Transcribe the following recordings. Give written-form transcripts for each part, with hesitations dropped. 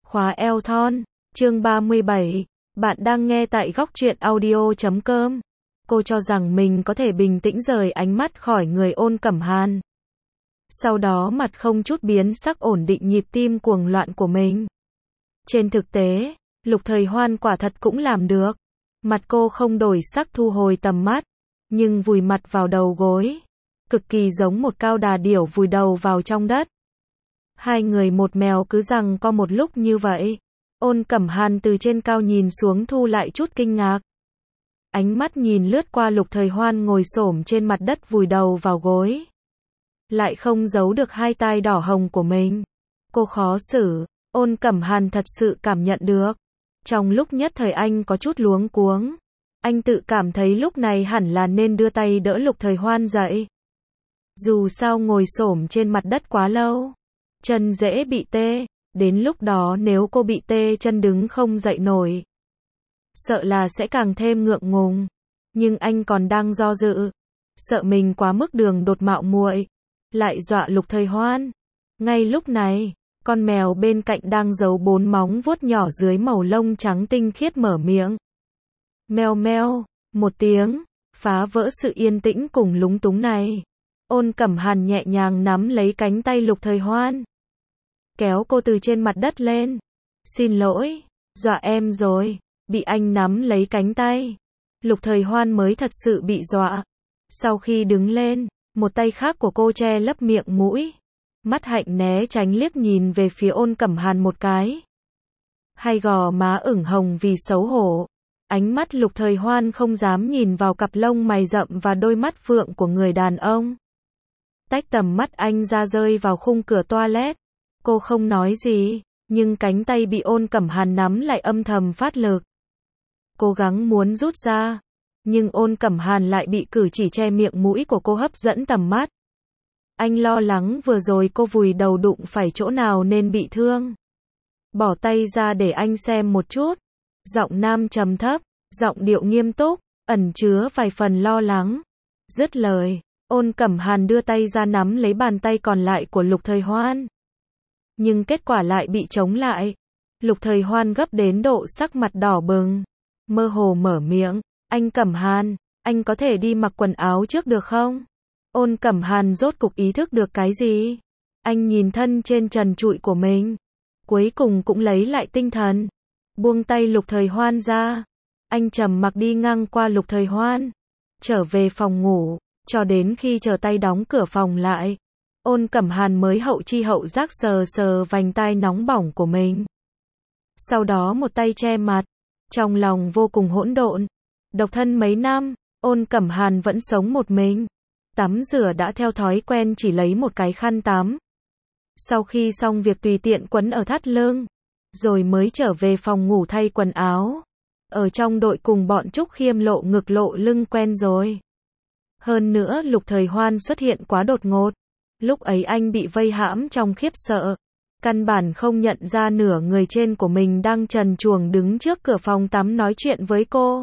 Khóa eo thon, chương 37, bạn đang nghe tại góc truyện audio.com. Cô cho rằng mình có thể bình tĩnh rời ánh mắt khỏi người Ôn Cẩm Hàn. Sau đó mặt không chút biến sắc ổn định nhịp tim cuồng loạn của mình. Trên thực tế, Lục Thời Hoan quả thật cũng làm được. Mặt cô không đổi sắc thu hồi tầm mắt, nhưng vùi mặt vào đầu gối. Cực kỳ giống một cao đà điểu vùi đầu vào trong đất. Hai người một mèo cứ giằng co một lúc như vậy. Ôn Cẩm Hàn từ trên cao nhìn xuống thu lại chút kinh ngạc. Ánh mắt nhìn lướt qua Lục Thời Hoan ngồi xổm trên mặt đất vùi đầu vào gối. Lại không giấu được hai tai đỏ hồng của mình. Cô khó xử, Ôn Cẩm Hàn thật sự cảm nhận được. Trong lúc nhất thời anh có chút luống cuống. Anh tự cảm thấy lúc này hẳn là nên đưa tay đỡ Lục Thời Hoan dậy. Dù sao ngồi xổm trên mặt đất quá lâu, chân dễ bị tê, đến lúc đó nếu cô bị tê chân đứng không dậy nổi, sợ là sẽ càng thêm ngượng ngùng. Nhưng anh còn đang do dự, sợ mình quá mức đường đột mạo muội, lại dọa Lục Thời Hoan. Ngay lúc này, con mèo bên cạnh đang giấu 4 móng vuốt nhỏ dưới màu lông trắng tinh khiết mở miệng. Meo meo, một tiếng, phá vỡ sự yên tĩnh cùng lúng túng này. Ôn Cẩm Hàn nhẹ nhàng nắm lấy cánh tay Lục Thời Hoan, kéo cô từ trên mặt đất lên. Xin lỗi, dọa em rồi. Bị anh nắm lấy cánh tay, Lục Thời Hoan mới thật sự bị dọa. Sau khi đứng lên, một tay khác của cô che lấp miệng mũi. Mắt hạnh né tránh liếc nhìn về phía Ôn Cẩm Hàn một cái. Hai gò má ửng hồng vì xấu hổ. Ánh mắt Lục Thời Hoan không dám nhìn vào cặp lông mày rậm và đôi mắt phượng của người đàn ông. Tách tầm mắt anh ra rơi vào khung cửa toilet. Cô không nói gì, nhưng cánh tay bị Ôn Cẩm Hàn nắm lại âm thầm phát lực. Cố gắng muốn rút ra, nhưng Ôn Cẩm Hàn lại bị cử chỉ che miệng mũi của cô hấp dẫn tầm mắt. Anh lo lắng vừa rồi cô vùi đầu đụng phải chỗ nào nên bị thương. Bỏ tay ra để anh xem một chút. Giọng nam trầm thấp, giọng điệu nghiêm túc, ẩn chứa vài phần lo lắng. Dứt lời, Ôn Cẩm Hàn đưa tay ra nắm lấy bàn tay còn lại của Lục Thời Hoan. Nhưng kết quả lại bị chống lại. Lục Thời Hoan gấp đến độ sắc mặt đỏ bừng, mơ hồ mở miệng, anh Cẩm Hàn, anh có thể đi mặc quần áo trước được không? Ôn Cẩm Hàn rốt cục ý thức được cái gì? Anh nhìn thân trên trần trụi của mình, cuối cùng cũng lấy lại tinh thần, buông tay Lục Thời Hoan ra. Anh trầm mặc đi ngang qua Lục Thời Hoan, trở về phòng ngủ, cho đến khi chờ tay đóng cửa phòng lại. Ôn Cẩm Hàn mới hậu chi hậu giác sờ sờ vành tai nóng bỏng của mình. Sau đó một tay che mặt, trong lòng vô cùng hỗn độn. Độc thân mấy năm, Ôn Cẩm Hàn vẫn sống một mình. Tắm rửa đã theo thói quen chỉ lấy một cái khăn tắm. Sau khi xong việc tùy tiện quấn ở thắt lưng, rồi mới trở về phòng ngủ thay quần áo. Ở trong đội cùng bọn Trúc Khiêm lộ ngực lộ lưng quen rồi. Hơn nữa Lục Thời Hoan xuất hiện quá đột ngột. Lúc ấy anh bị vây hãm trong khiếp sợ. Căn bản không nhận ra nửa người trên của mình đang trần truồng đứng trước cửa phòng tắm nói chuyện với cô.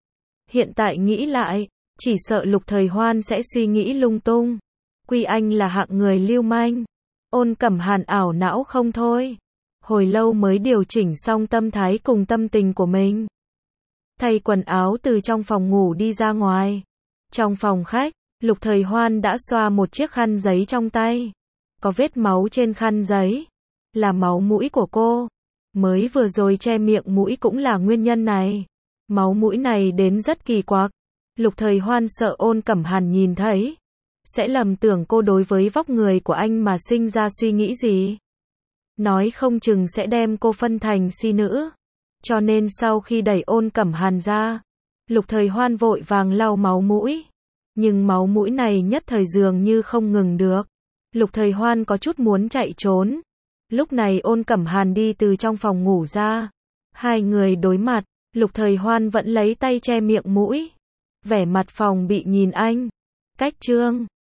Hiện tại nghĩ lại, chỉ sợ Lục Thời Hoan sẽ suy nghĩ lung tung. Quy anh là hạng người lưu manh. Ôn Cẩm Hàn ảo não không thôi. Hồi lâu mới điều chỉnh xong tâm thái cùng tâm tình của mình. Thay quần áo từ trong phòng ngủ đi ra ngoài. Trong phòng khách, Lục Thời Hoan đã xoa một chiếc khăn giấy trong tay. Có vết máu trên khăn giấy, là máu mũi của cô. Mới vừa rồi che miệng mũi cũng là nguyên nhân này. Máu mũi này đến rất kỳ quặc. Lục Thời Hoan sợ Ôn Cẩm Hàn nhìn thấy, sẽ lầm tưởng cô đối với vóc người của anh mà sinh ra suy nghĩ gì. Nói không chừng sẽ đem cô phân thành si nữ. Cho nên sau khi đẩy Ôn Cẩm Hàn ra, Lục Thời Hoan vội vàng lau máu mũi. Nhưng máu mũi này nhất thời dường như không ngừng được. Lục Thời Hoan có chút muốn chạy trốn. Lúc này Ôn Cẩm Hàn đi từ trong phòng ngủ ra. Hai người đối mặt, Lục Thời Hoan vẫn lấy tay che miệng mũi. Vẻ mặt phòng bị nhìn anh. Cách chương